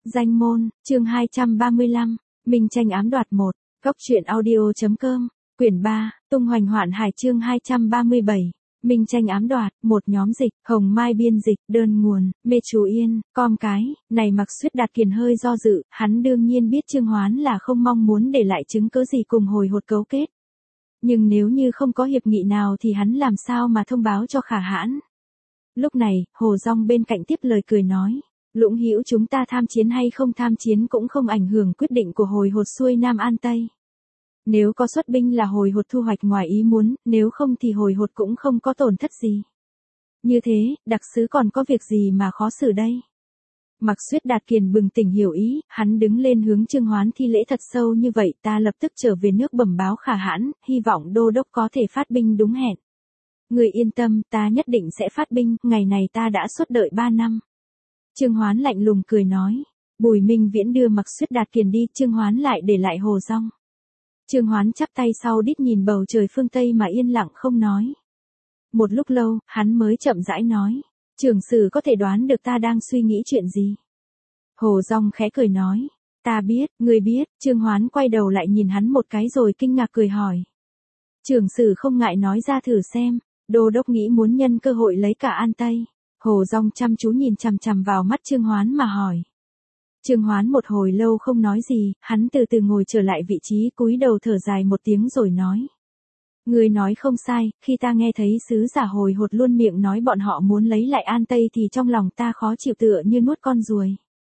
Danh môn, chương 235, Minh tranh ám đoạt 1, Góc truyện audio.com, quyển 3, Tung hoành hoạn hải chương 237, Minh tranh ám đoạt, một nhóm dịch, Hồng Mai biên dịch, đơn nguồn, Mê Chú Yên, com cái, này Mặc Suyết Đạt Kiền hơi do dự, hắn đương nhiên biết Trương Hoán là không mong muốn để lại chứng cớ gì cùng hồi hột cấu kết. Nhưng nếu như không có hiệp nghị nào thì hắn làm sao mà thông báo cho Khả Hãn. Lúc này, Hồ Dung bên cạnh tiếp lời cười nói. Lũng Hữu chúng ta tham chiến hay không tham chiến cũng không ảnh hưởng quyết định của hồi hột xuôi Nam An Tây. Nếu có xuất binh là hồi hột thu hoạch ngoài ý muốn, nếu không thì hồi hột cũng không có tổn thất gì. Như thế, đặc sứ còn có việc gì mà khó xử đây? Mặc Suyết Đạt Kiền bừng tỉnh hiểu ý, hắn đứng lên hướng Trương Hoán thi lễ thật sâu như vậy, ta lập tức trở về nước bẩm báo Khả Hãn, hy vọng đô đốc có thể phát binh đúng hẹn. Người yên tâm, ta nhất định sẽ phát binh, ngày này ta đã suốt đợi 3 năm. Trương Hoán lạnh lùng cười nói. Bùi Minh Viễn đưa Mặc Suyết Đạt Kiền đi, Trương Hoán lại để lại Hồ Dung. Trương Hoán chắp tay sau đít nhìn bầu trời phương Tây mà yên lặng không nói. Một lúc lâu, hắn mới chậm rãi nói. Trưởng sử có thể đoán được ta đang suy nghĩ chuyện gì? Hồ Dung khẽ cười nói. Ta biết, ngươi biết. Trương Hoán quay đầu lại nhìn hắn một cái rồi kinh ngạc cười hỏi. Trưởng sử không ngại nói ra thử xem. Đô đốc nghĩ muốn nhân cơ hội lấy cả An Tây. Hồ Dung chăm chú nhìn chằm chằm vào mắt Trương Hoán mà hỏi. Trương Hoán một hồi lâu không nói gì, hắn từ từ ngồi trở lại vị trí, cúi đầu thở dài một tiếng rồi nói. Người nói không sai, khi ta nghe thấy sứ giả hồi hột luôn miệng nói bọn họ muốn lấy lại An Tây thì trong lòng ta khó chịu tựa như nuốt con ruồi.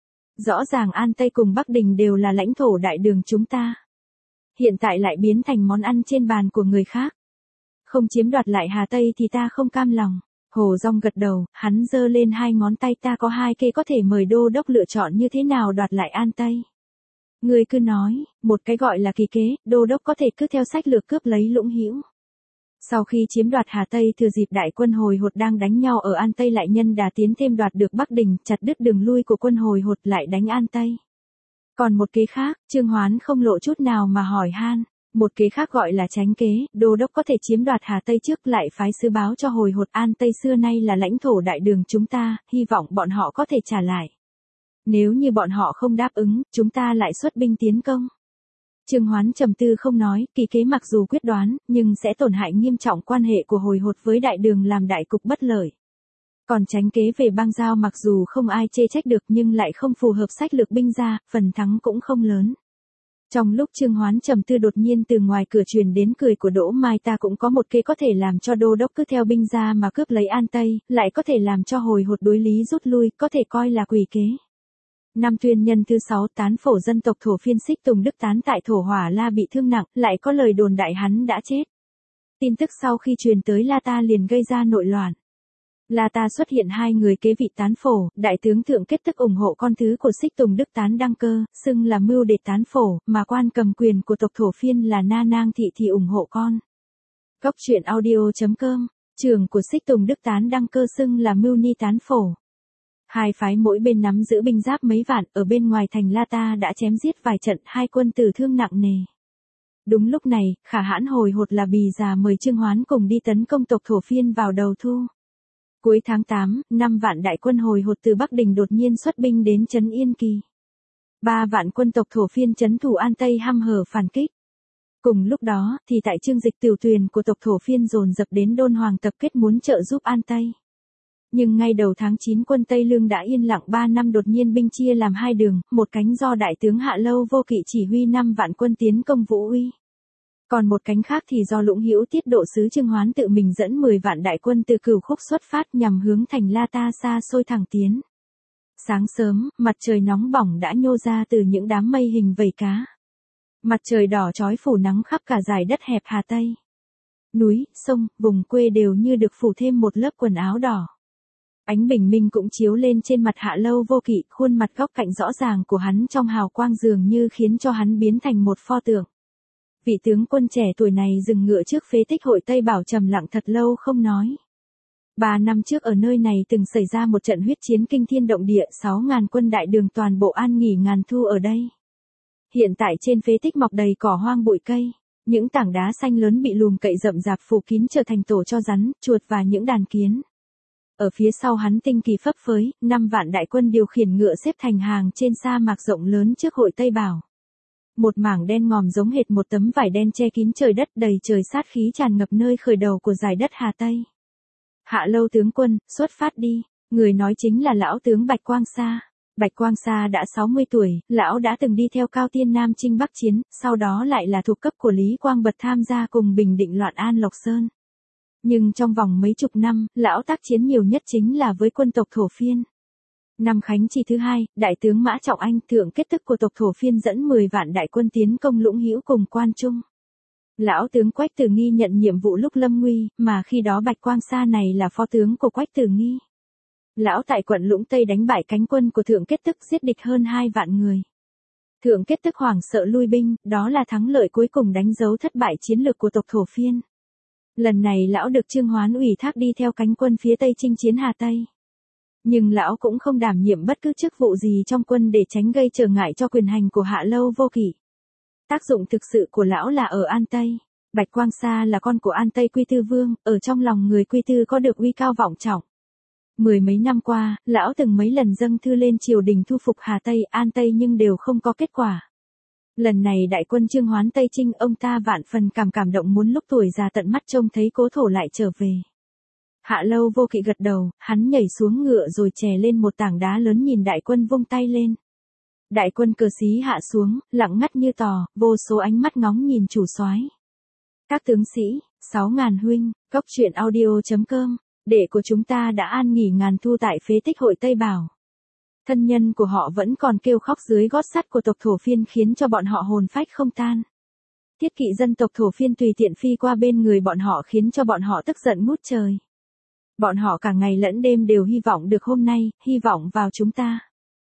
Rõ ràng An Tây cùng Bắc Đình đều là lãnh thổ đại đường chúng ta. Hiện tại lại biến thành món ăn trên bàn của người khác. Không chiếm đoạt lại Hà Tây thì ta không cam lòng. Hồ Dung gật đầu, hắn giơ lên hai ngón tay, ta có hai kế có thể mời đô đốc lựa chọn như thế nào đoạt lại An Tây. Người cứ nói, một cái gọi là kỳ kế, đô đốc có thể cứ theo sách lược cướp lấy Lũng Hữu. Sau khi chiếm đoạt Hà Tây thừa dịp đại quân hồi hột đang đánh nhau ở An Tây lại nhân đà tiến thêm đoạt được Bắc Đình, chặt đứt đường lui của quân hồi hột lại đánh An Tây. Còn một kế khác, Trương Hoán không lộ chút nào mà hỏi han. Một kế khác gọi là tránh kế, đô đốc có thể chiếm đoạt Hà Tây trước lại phái sứ báo cho hồi hột An Tây xưa nay là lãnh thổ đại đường chúng ta, hy vọng bọn họ có thể trả lại. Nếu như bọn họ không đáp ứng, chúng ta lại xuất binh tiến công. Trương Hoán trầm tư không nói, kỳ kế mặc dù quyết đoán, nhưng sẽ tổn hại nghiêm trọng quan hệ của hồi hột với đại đường làm đại cục bất lợi. Còn tránh kế về bang giao mặc dù không ai chê trách được nhưng lại không phù hợp sách lược binh gia, phần thắng cũng không lớn. Trong lúc Trương Hoán trầm tư đột nhiên từ ngoài cửa truyền đến cười của Đỗ Mai, ta cũng có một kế có thể làm cho đô đốc cứ theo binh ra mà cướp lấy An Tây, lại có thể làm cho hồi hột đối lý rút lui, có thể coi là quỷ kế. Năm Tuyên Nhân thứ 6 tán phổ dân tộc thổ phiên Xích Tùng Đức Tán tại Thổ Hỏa La bị thương nặng, lại có lời đồn đại hắn đã chết. Tin tức sau khi truyền tới La Ta liền gây ra nội loạn. La Ta xuất hiện hai người kế vị tán phổ, đại tướng Thượng Kết tức ủng hộ con thứ của Xích Tùng Đức Tán đăng cơ, xưng là mưu để tán phổ, mà quan cầm quyền của tộc thổ phiên là Na Nang Thị thì ủng hộ con. Góc truyện audio.com, trưởng của Xích Tùng Đức Tán đăng cơ xưng là mưu ni tán phổ. Hai phái mỗi bên nắm giữ binh giáp mấy vạn, ở bên ngoài thành La Ta đã chém giết vài trận, hai quân tử thương nặng nề. Đúng lúc này, Khả Hãn hồi hột là bì già mời Trương Hoán cùng đi tấn công tộc thổ phiên vào đầu thu. Cuối tháng 8, 5 vạn đại quân hồi hột từ Bắc Đình đột nhiên xuất binh đến trấn Yên Kỳ. 3 vạn quân tộc thổ phiên trấn thủ An Tây hăm hở phản kích. Cùng lúc đó, thì tại Trương Dịch Tiểu Tuyền của tộc thổ phiên dồn dập đến Đôn Hoàng tập kết muốn trợ giúp An Tây. Nhưng ngay đầu tháng 9 quân Tây Lương đã yên lặng 3 năm đột nhiên binh chia làm hai đường, một cánh do đại tướng Hạ Lâu Vô Kỵ chỉ huy 5 vạn quân tiến công Vũ Uy. Còn một cánh khác thì do Lũng Hữu tiết độ sứ Trương Hoán tự mình dẫn 10 vạn đại quân từ Cửu Khúc xuất phát nhằm hướng thành La Ta xa xôi thẳng tiến. Sáng sớm, mặt trời nóng bỏng đã nhô ra từ những đám mây hình vẩy cá. Mặt trời đỏ chói phủ nắng khắp cả dải đất hẹp Hà Tây. Núi, sông, vùng quê đều như được phủ thêm một lớp quần áo đỏ. Ánh bình minh cũng chiếu lên trên mặt Hạ Lâu Vô Kỵ, khuôn mặt góc cạnh rõ ràng của hắn trong hào quang dường như khiến cho hắn biến thành một pho tượng. Vị tướng quân trẻ tuổi này dừng ngựa trước phế tích hội Tây Bảo trầm lặng thật lâu không nói. 3 năm trước ở nơi này từng xảy ra một trận huyết chiến kinh thiên động địa, 6.000 quân đại đường toàn bộ an nghỉ ngàn thu ở đây. Hiện tại trên phế tích mọc đầy cỏ hoang bụi cây, những tảng đá xanh lớn bị lùm cậy rậm rạp phủ kín trở thành tổ cho rắn, chuột và những đàn kiến. Ở phía sau hắn tinh kỳ phấp phới, 5 vạn đại quân điều khiển ngựa xếp thành hàng trên sa mạc rộng lớn trước hội Tây Bảo. Một mảng đen ngòm giống hệt một tấm vải đen che kín trời đất, đầy trời sát khí tràn ngập nơi khởi đầu của dải đất Hà Tây. Hạ Lâu tướng quân, xuất phát đi. Người nói chính là lão tướng Bạch Quang Sa. Bạch Quang Sa đã 60 tuổi, lão đã từng đi theo Cao Tiên Nam chinh Bắc chiến, sau đó lại là thuộc cấp của Lý Quang Bật tham gia cùng bình định loạn An Lộc Sơn. Nhưng trong vòng mấy chục năm, lão tác chiến nhiều nhất chính là với quân tộc Thổ Phiên. Năm Khánh Chi thứ 2, đại tướng Mã Trọng Anh, thượng kết tức của tộc Thổ Phiên dẫn 10 vạn đại quân tiến công Lũng Hữu cùng Quan Trung. Lão tướng Quách Tử Nghi nhận nhiệm vụ lúc lâm nguy, mà khi đó Bạch Quang Sa này là phó tướng của Quách Tử Nghi. Lão tại quận Lũng Tây đánh bại cánh quân của thượng kết tức, giết địch hơn 2 vạn người. Thượng kết tức hoảng sợ lui binh, đó là thắng lợi cuối cùng đánh dấu thất bại chiến lược của tộc Thổ Phiên. Lần này lão được Trương Hoán ủy thác đi theo cánh quân phía Tây chinh chiến Hà Tây. Nhưng lão cũng không đảm nhiệm bất cứ chức vụ gì trong quân để tránh gây trở ngại cho quyền hành của Hạ Lâu Vô Kỵ. Tác dụng thực sự của lão là ở An Tây. Bạch Quang Sa là con của An Tây Quy Tư Vương, ở trong lòng người Quy Tư có được uy cao vọng trọng. Mười mấy năm qua, lão từng mấy lần dâng thư lên triều đình thu phục Hà Tây, An Tây nhưng đều không có kết quả. Lần này đại quân Trương Hoán Tây chinh, ông ta vạn phần cảm động muốn lúc tuổi già tận mắt trông thấy cố thổ lại trở về. Hạ Lâu Vô Kỵ gật đầu, hắn nhảy xuống ngựa rồi trè lên một tảng đá lớn nhìn đại quân vung tay lên. Đại quân cờ xí hạ xuống, lặng ngắt như tò, vô số ánh mắt ngóng nhìn chủ soái. Các tướng sĩ, 6.000 huynh, Cốc truyện audio.com, đệ của chúng ta đã an nghỉ ngàn thu tại phế tích hội Tây Bảo. Thân nhân của họ vẫn còn kêu khóc dưới gót sắt của tộc Thổ Phiên khiến cho bọn họ hồn phách không tan. Thiết kỵ dân tộc Thổ Phiên tùy tiện phi qua bên người bọn họ khiến cho bọn họ tức giận ngút trời. Bọn họ cả ngày lẫn đêm đều hy vọng được hôm nay, hy vọng vào chúng ta.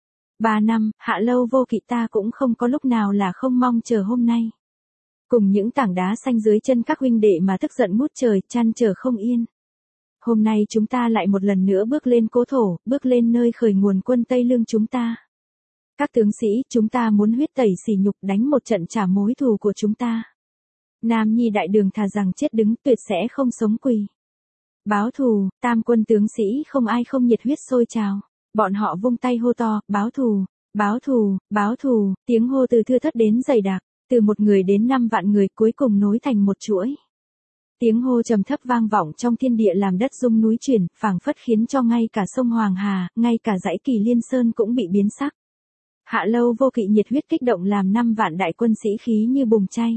3 năm, Hạ Lâu Vô Kỵ ta cũng không có lúc nào là không mong chờ hôm nay. Cùng những tảng đá xanh dưới chân các huynh đệ mà tức giận ngút trời, chăn trở không yên. Hôm nay chúng ta lại một lần nữa bước lên cố thổ, bước lên nơi khởi nguồn quân Tây Lương chúng ta. Các tướng sĩ, chúng ta muốn huyết tẩy sỉ nhục, đánh một trận trả mối thù của chúng ta. Nam Nhi đại đường thà rằng chết đứng, tuyệt sẽ không sống quỳ. Báo thù, tam quân tướng sĩ không ai không nhiệt huyết sôi trào. Bọn họ vung tay hô to, báo thù, báo thù, báo thù, tiếng hô từ thưa thớt đến dày đặc, từ 1 người đến 5 vạn người cuối cùng nối thành một chuỗi. Tiếng hô trầm thấp vang vọng trong thiên địa làm đất rung núi chuyển, phảng phất khiến cho ngay cả sông Hoàng Hà, ngay cả dãy Kỳ Liên Sơn cũng bị biến sắc. Hạ Lâu Vô Kỵ nhiệt huyết kích động làm 5 vạn đại quân sĩ khí như bùng cháy.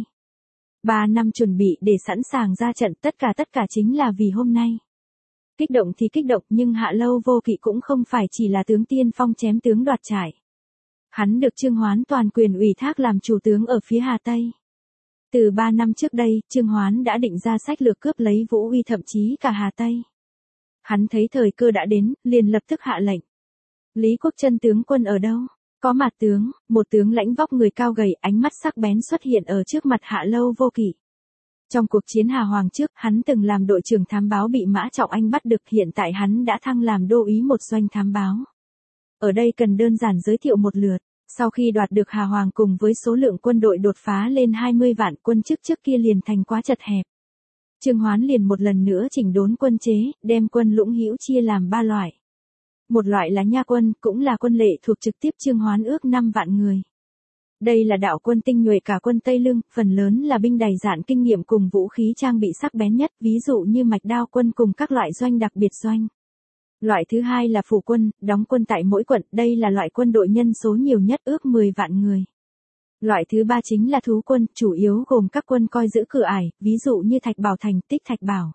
3 năm chuẩn bị để sẵn sàng ra trận, tất cả chính là vì hôm nay. Kích động thì kích động, nhưng Hạ Lâu Vô Kỵ cũng không phải chỉ là tướng tiên phong chém tướng đoạt trại. Hắn được Trương Hoán toàn quyền ủy thác làm chủ tướng ở phía Hà Tây. Từ 3 năm trước đây, Trương Hoán đã định ra sách lược cướp lấy Vũ Uy thậm chí cả Hà Tây. Hắn thấy thời cơ đã đến, liền lập tức hạ lệnh. Lý Quốc Chân tướng quân ở đâu? Có mặt tướng, một tướng lãnh vóc người cao gầy, ánh mắt sắc bén xuất hiện ở trước mặt Hạ Lâu Vô Kỵ. Trong cuộc chiến Hà Hoàng trước, hắn từng làm đội trưởng thám báo bị Mã Trọng Anh bắt được, hiện tại hắn đã thăng làm đô úy một doanh thám báo. Ở đây cần đơn giản giới thiệu một lượt. Sau khi đoạt được Hà Hoàng cùng với số lượng quân đội đột phá lên 20 vạn, quân chức trước kia liền thành quá chật hẹp. Trương Hoán liền một lần nữa chỉnh đốn quân chế, đem quân Lũng Hữu chia làm 3 loại. Một loại là nha quân, cũng là quân lệ thuộc trực tiếp Trương Hoán ước 5 vạn người. Đây là đạo quân tinh nhuệ cả quân Tây Lương, phần lớn là binh đầy dạn kinh nghiệm cùng vũ khí trang bị sắc bén nhất, ví dụ như mạch đao quân cùng các loại doanh đặc biệt doanh. Loại thứ hai là phủ quân, đóng quân tại mỗi quận, đây là loại quân đội nhân số nhiều nhất ước 10 vạn người. Loại thứ ba chính là thú quân, chủ yếu gồm các quân coi giữ cửa ải, ví dụ như Thạch Bảo Thành, Tích Thạch Bảo.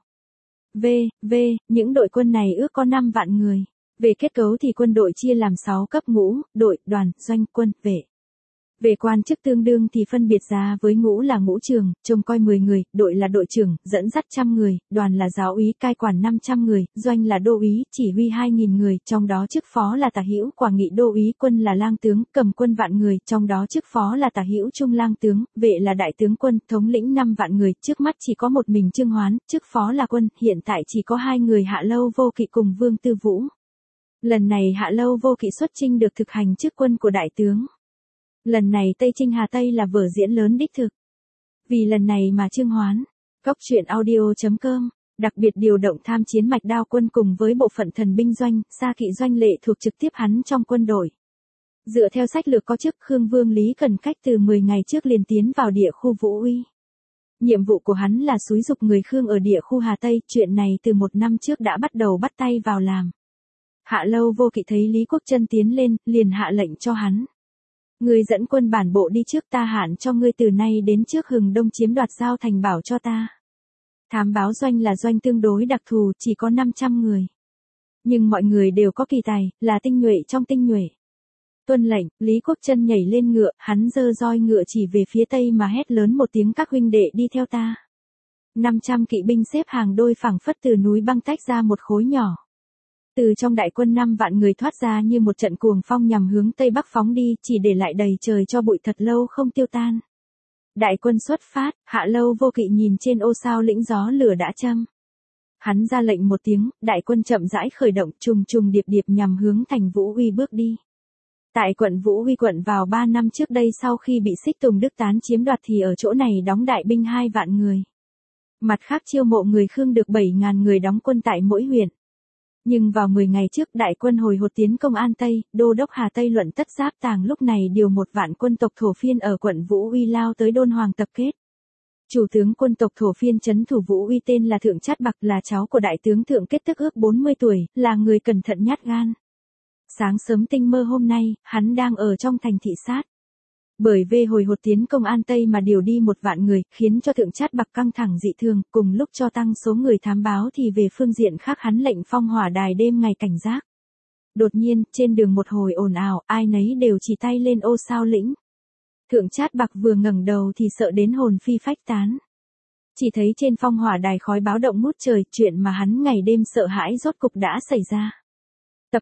Những đội quân này ước có 5 vạn người. Về kết cấu thì quân đội chia làm 6 cấp ngũ, đội, đoàn, doanh, quân, vệ. Về quan chức tương đương thì phân biệt ra với ngũ là ngũ trường, trông coi 10 người, đội là đội trưởng, dẫn dắt 100 người, đoàn là giáo úy cai quản 500 người, doanh là đô úy, chỉ huy 2.000 người, trong đó chức phó là tả hữu Quảng Nghị đô úy, quân là lang tướng, cầm quân vạn người, trong đó chức phó là tả hữu Trung lang tướng, vệ là đại tướng quân, thống lĩnh 5 vạn người, trước mắt chỉ có một mình Trương Hoán, chức phó là quân, hiện tại chỉ có 2 người Hạ Lâu Vô Kỵ cùng Vương Tư Vũ. Lần này Hạ Lâu Vô Kỵ xuất chinh được thực hành chức quân của đại tướng. Lần này Tây Chinh Hà Tây là vở diễn lớn đích thực. Vì lần này mà Trương Hoán, Cốc truyện audio.com, Đặc biệt điều động tham chiến mạch đao quân cùng với bộ phận thần binh doanh, xa kỵ doanh lệ thuộc trực tiếp hắn trong quân đội. Dựa theo sách lược có trước, Khương Vương Lý Cần Cách từ 10 ngày trước liền tiến vào địa khu Vũ Uy. Nhiệm vụ của hắn là xúi dục người Khương ở địa khu Hà Tây, chuyện này từ 1 năm trước đã bắt đầu bắt tay vào làm. Hạ Lâu Vô Kỵ thấy Lý Quốc Chân tiến lên, liền hạ lệnh cho hắn. Ngươi dẫn quân bản bộ đi trước, ta hạn cho ngươi từ nay đến trước Hừng Đông chiếm đoạt Giao Thành Bảo cho ta. Thám báo doanh là doanh tương đối đặc thù, chỉ có 500 người. Nhưng mọi người đều có kỳ tài, là tinh nhuệ trong tinh nhuệ. Tuân lệnh, Lý Quốc Chân nhảy lên ngựa, hắn giơ roi ngựa chỉ về phía tây mà hét lớn một tiếng, các huynh đệ đi theo ta. 500 kỵ binh xếp hàng đôi phẳng phất từ núi băng tách ra một khối nhỏ. Từ trong đại quân 5 vạn người thoát ra như một trận cuồng phong nhằm hướng tây bắc phóng đi, chỉ để lại đầy trời cho bụi thật lâu không tiêu tan. Đại quân xuất phát, Hạ Lâu Vô Kỵ nhìn trên ô sao lĩnh gió lửa đã châm. Hắn ra lệnh một tiếng, đại quân chậm rãi khởi động, trùng trùng điệp điệp nhằm hướng thành Vũ Uy bước đi. Tại quận Vũ Uy quận vào 3 năm trước đây, sau khi bị Xích Tùng Đức Tán chiếm đoạt thì ở chỗ này đóng đại binh 2 vạn người. Mặt khác chiêu mộ người Khương được 7.000 người đóng quân tại mỗi huyện. Nhưng vào 10 ngày trước, đại quân hồi hột tiến công An Tây, đô đốc Hà Tây Luận Tất Giáp Tàng lúc này điều 1 vạn quân tộc thổ phiên ở quận Vũ Uy lao tới Đôn Hoàng tập kết. Chủ tướng quân tộc thổ phiên trấn thủ Vũ Uy tên là Thượng Trát Bạc, là cháu của đại tướng Thượng Kết tức ước 40 tuổi, là người cẩn thận nhát gan. Sáng sớm tinh mơ hôm nay, hắn đang ở trong thành thị sát. Bởi về hồi hột tiến công An Tây mà điều đi 1 vạn người, khiến cho Thượng Trát Bạc căng thẳng dị thường, cùng lúc cho tăng số người thám báo thì về phương diện khác hắn lệnh phong hỏa đài đêm ngày cảnh giác. Đột nhiên, trên đường một hồi ồn ào, ai nấy đều chỉ tay lên ô sao lĩnh. Thượng Trát Bạc vừa ngẩng đầu thì sợ đến hồn phi phách tán. Chỉ thấy trên phong hỏa đài khói báo động ngút trời, chuyện mà hắn ngày đêm sợ hãi rốt cục đã xảy ra. Tập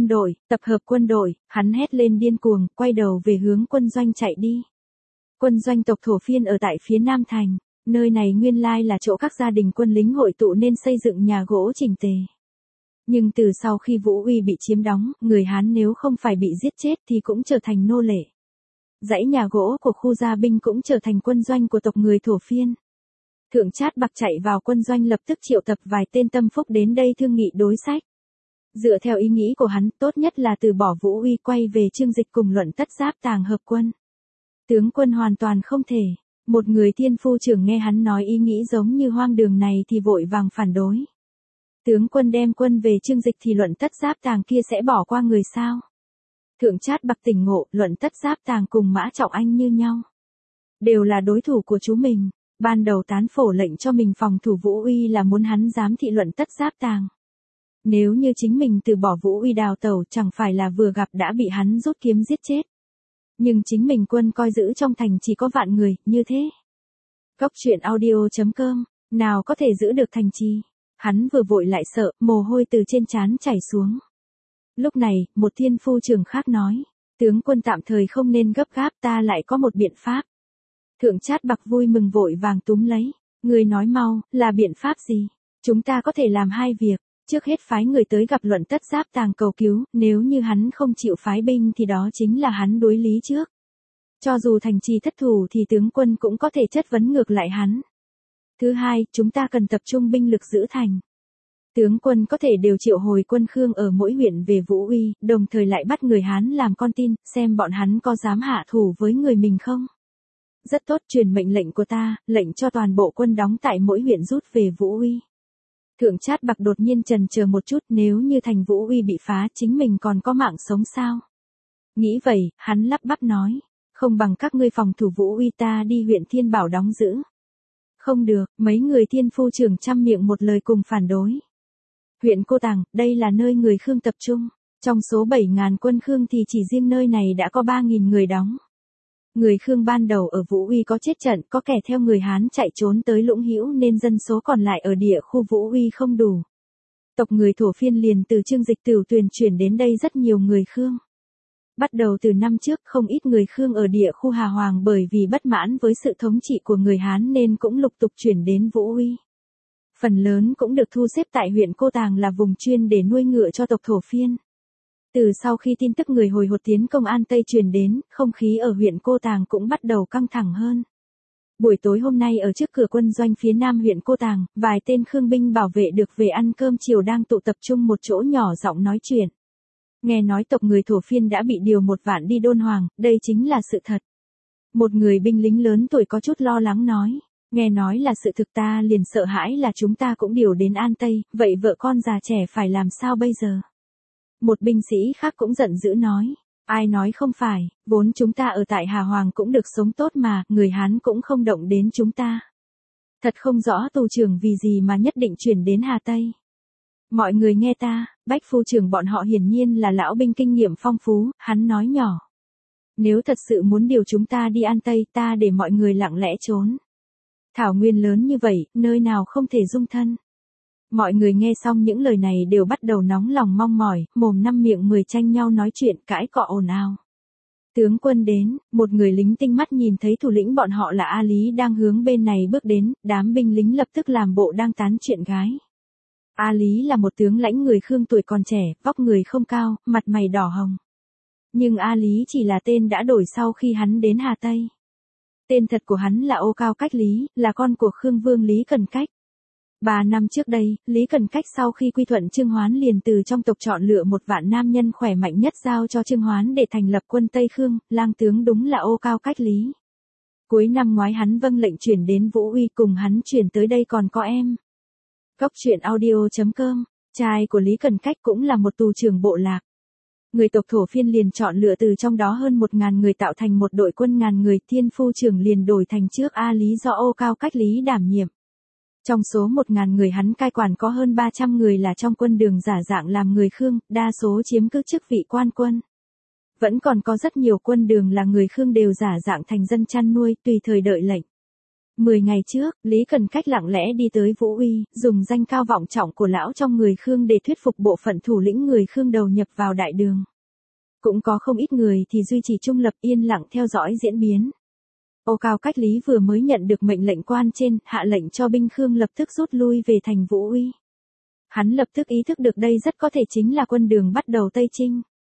hợp quân đội, hắn hét lên điên cuồng, quay đầu về hướng quân doanh chạy đi. Quân doanh tộc thổ phiên ở tại phía Nam Thành, nơi này nguyên lai là chỗ các gia đình quân lính hội tụ nên xây dựng nhà gỗ chỉnh tề. Nhưng từ sau khi Vũ Uy bị chiếm đóng, người Hán nếu không phải bị giết chết thì cũng trở thành nô lệ. Dãy nhà gỗ của khu gia binh cũng trở thành quân doanh của tộc người thổ phiên. Thượng Trát Bạc chạy vào quân doanh lập tức triệu tập vài tên tâm phúc đến đây thương nghị đối sách. Dựa theo ý nghĩ của hắn, tốt nhất là từ bỏ Vũ Uy quay về Trương Dịch cùng Luận Tất Giáp Tàng hợp quân. Tướng quân hoàn toàn không thể. Một người thiên phu trưởng nghe hắn nói ý nghĩ giống như hoang đường này thì vội vàng phản đối. Tướng quân đem quân về Trương Dịch thì Luận Tất Giáp Tàng kia sẽ bỏ qua người sao? Thượng Trát Bạc tỉnh ngộ, Luận Tất Giáp Tàng cùng Mã Trọng Anh như nhau. Đều là đối thủ của chú mình. Ban đầu tán phổ lệnh cho mình phòng thủ Vũ Uy là muốn hắn giám thị Luận Tất Giáp Tàng. Nếu như chính mình từ bỏ Vũ Uy đào tẩu chẳng phải là vừa gặp đã bị hắn rút kiếm giết chết. Nhưng chính mình quân coi giữ trong thành chỉ có vạn người, như thế. Góc truyện audio.com, nào có thể giữ được thành trì. Hắn vừa vội lại sợ, mồ hôi từ trên trán chảy xuống. Lúc này, một thiên phu trưởng khác nói, tướng quân tạm thời không nên gấp gáp, ta lại có một biện pháp. Thượng Trát Bạc vui mừng vội vàng túm lấy, người nói mau, là biện pháp gì? Chúng ta có thể làm 2 việc. Trước hết phái người tới gặp Luận Tất Giáp Tàng cầu cứu, nếu như hắn không chịu phái binh thì đó chính là hắn đối lý trước. Cho dù thành trì thất thủ thì tướng quân cũng có thể chất vấn ngược lại hắn. Thứ hai, chúng ta cần tập trung binh lực giữ thành. Tướng quân có thể đều triệu hồi quân Khương ở mỗi huyện về Vũ Uy, đồng thời lại bắt người Hán làm con tin, xem bọn hắn có dám hạ thủ với người mình không. Rất tốt, truyền mệnh lệnh của ta, lệnh cho toàn bộ quân đóng tại mỗi huyện rút về Vũ Uy. Thượng Trát Bạc đột nhiên chần chờ một chút, nếu như thành Vũ Uy bị phá chính mình còn có mạng sống sao? Nghĩ vậy, hắn lắp bắp nói, không bằng các ngươi phòng thủ Vũ Uy, ta đi huyện Thiên Bảo đóng giữ. Không được, mấy người thiên phu trưởng trăm miệng một lời cùng phản đối. Huyện Cô Tàng, đây là nơi người Khương tập trung. Trong số 7.000 quân Khương thì chỉ riêng nơi này đã có 3.000 người đóng. Người Khương ban đầu ở Vũ Uy có chết trận, có kẻ theo người Hán chạy trốn tới Lũng Hữu nên dân số còn lại ở địa khu Vũ Uy không đủ. Tộc người thổ phiên liền từ Trương Dịch Tửu Tuyền chuyển đến đây rất nhiều người Khương. Bắt đầu từ năm trước, không ít người Khương ở địa khu Hà Hoàng bởi vì bất mãn với sự thống trị của người Hán nên cũng lục tục chuyển đến Vũ Uy. Phần lớn cũng được thu xếp tại huyện Cô Tàng là vùng chuyên để nuôi ngựa cho tộc thổ phiên. Từ sau khi tin tức người hồi hột tiến công An Tây truyền đến, không khí ở huyện Cô Tàng cũng bắt đầu căng thẳng hơn. Buổi tối hôm nay ở trước cửa quân doanh phía nam huyện Cô Tàng, vài tên Khương binh bảo vệ được về ăn cơm chiều đang tụ tập trung một chỗ nhỏ giọng nói chuyện. Nghe nói tộc người Thổ Phiên đã bị điều 1 vạn đi Đôn Hoàng, đây chính là sự thật. Một người binh lính lớn tuổi có chút lo lắng nói. Nghe nói là sự thực, ta liền sợ hãi là chúng ta cũng điều đến An Tây, vậy vợ con già trẻ phải làm sao bây giờ? Một binh sĩ khác cũng giận dữ nói. Ai nói không phải, vốn chúng ta ở tại Hà Hoàng cũng được sống tốt mà, người Hán cũng không động đến chúng ta. Thật không rõ tù trưởng vì gì mà nhất định chuyển đến Hà Tây. Mọi người nghe ta, Bách phu trưởng bọn họ hiển nhiên là lão binh kinh nghiệm phong phú, hắn nói nhỏ. Nếu thật sự muốn điều chúng ta đi An Tây, ta để mọi người lặng lẽ trốn. Thảo nguyên lớn như vậy, nơi nào không thể dung thân. Mọi người nghe xong những lời này đều bắt đầu nóng lòng mong mỏi, mồm năm miệng mười tranh nhau nói chuyện cãi cọ ồn ào. Tướng quân đến, một người lính tinh mắt nhìn thấy thủ lĩnh bọn họ là A Lý đang hướng bên này bước đến, đám binh lính lập tức làm bộ đang tán chuyện gái. A Lý là một tướng lãnh người Khương tuổi còn trẻ, vóc người không cao, mặt mày đỏ hồng. Nhưng A Lý chỉ là tên đã đổi sau khi hắn đến Hà Tây. Tên thật của hắn là Ô Cao Cách Lý, là con của Khương Vương Lý Cần Cách. 3 năm trước đây, Lý Cần Cách sau khi quy thuận Trương Hoán liền từ trong tộc chọn lựa 1 vạn nam nhân khỏe mạnh nhất giao cho Trương Hoán để thành lập quân Tây Khương, lang tướng đúng là Ô Cao Cách Lý. Cuối năm ngoái hắn vâng lệnh chuyển đến Vũ Uy, cùng hắn chuyển tới đây còn có em. Góc truyện audio.com, trai của Lý Cần Cách cũng là một tù trưởng bộ lạc. Người tộc Thổ Phiên liền chọn lựa từ trong đó hơn 1000 người tạo thành một đội quân ngàn người, Thiên phu trưởng liền đổi thành trước A Lý do Ô Cao Cách Lý đảm nhiệm. Trong số 1000 người hắn cai quản có hơn 300 người là trong quân Đường giả dạng làm người Khương, đa số chiếm cứ chức vị quan quân. Vẫn còn có rất nhiều quân Đường là người Khương đều giả dạng thành dân chăn nuôi, tùy thời đợi lệnh. 10 ngày trước, Lý Cần Cách lặng lẽ đi tới Vũ Uy, dùng danh cao vọng trọng của lão trong người Khương để thuyết phục bộ phận thủ lĩnh người Khương đầu nhập vào đại đường. Cũng có không ít người thì duy trì trung lập yên lặng theo dõi diễn biến. Ô Cao Cách Lý vừa mới nhận được mệnh lệnh quan trên, hạ lệnh cho binh Khương lập tức rút lui về thành Vũ Uy. Hắn lập tức ý thức được đây rất có thể chính là quân Đường bắt đầu Tây Chinh.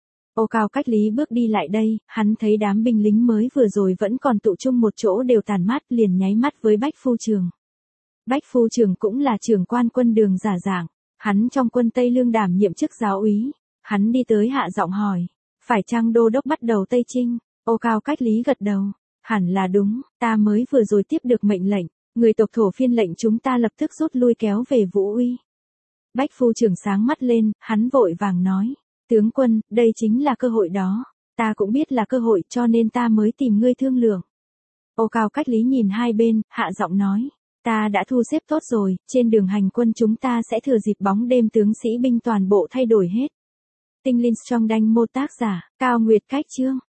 Ô Cao Cách Lý bước đi lại đây, hắn thấy đám binh lính mới vừa rồi vẫn còn tụ chung một chỗ đều tàn mát, liền nháy mắt với Bách phu trưởng. Bách phu trưởng cũng là trưởng quan quân Đường giả dạng, hắn trong quân Tây Lương đảm nhiệm chức giáo úy. Hắn đi tới hạ giọng hỏi, phải chăng đô đốc bắt đầu Tây Chinh? Ô Cao Cách Lý gật đầu, hẳn là đúng, ta mới vừa rồi tiếp được mệnh lệnh, người tộc Thổ Phiên lệnh chúng ta lập tức rút lui kéo về Vũ Uy. Bách phu trưởng sáng mắt lên, hắn vội vàng nói, tướng quân, đây chính là cơ hội đó, ta cũng biết là cơ hội cho nên ta mới tìm ngươi thương lượng. Ô Cao Cách Lý nhìn hai bên, hạ giọng nói, ta đã thu xếp tốt rồi, trên đường hành quân chúng ta sẽ thừa dịp bóng đêm tướng sĩ binh toàn bộ thay đổi hết. Tinh Linh Strong Đanh mô tác giả, Cao Nguyệt Cách chương.